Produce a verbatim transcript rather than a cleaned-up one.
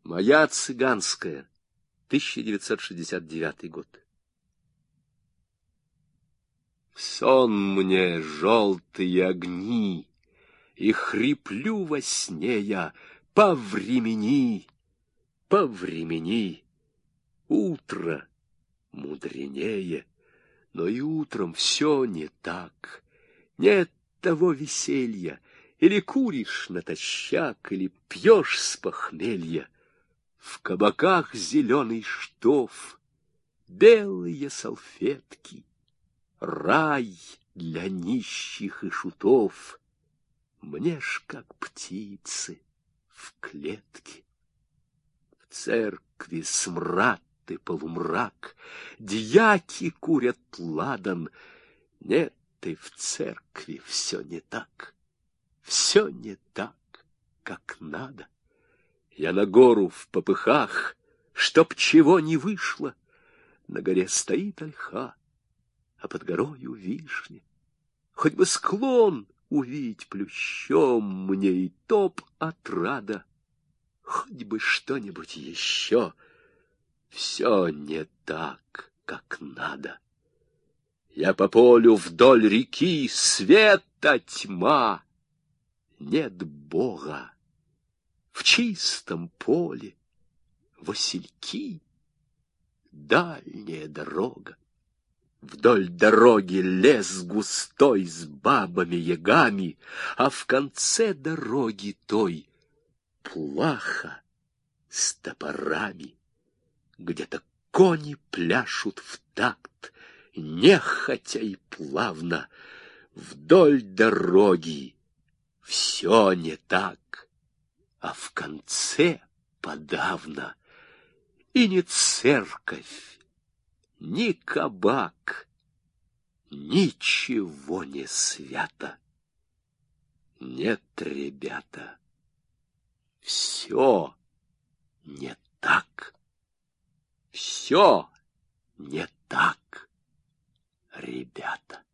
Моя цыганская, тысяча девятьсот шестьдесят девятый год. Сон мне желтые огни, и хриплю во сне я: повремени, повремени. Утро мудренее, но и утром все не так. Нет того веселья, или куришь натощак, или пьешь с похмелья. В кабаках зеленый штоф, белые салфетки, рай для нищих и шутов. Мне ж как птицы в клетке. В церкви смрад и полумрак, дьяки курят ладан. Нет, и в церкви все не так, все не так, как надо. Я на гору в попыхах, чтоб чего не вышло. На горе стоит ольха, а под горою вишня. Хоть бы склон увидеть плющом, мне и топ отрада. Хоть бы что-нибудь еще. Все не так, как надо. Я по полю вдоль реки, света тьма. Нет Бога. В чистом поле васильки, дальняя дорога. Вдоль дороги лес густой с бабами-ягами, а в конце дороги той плаха с топорами. Где-то кони пляшут в такт, нехотя и плавно. Вдоль дороги все не так, а в конце подавно. И ни церковь, ни кабак, ничего не свято. Нет, ребята, все не так. Все не так, ребята.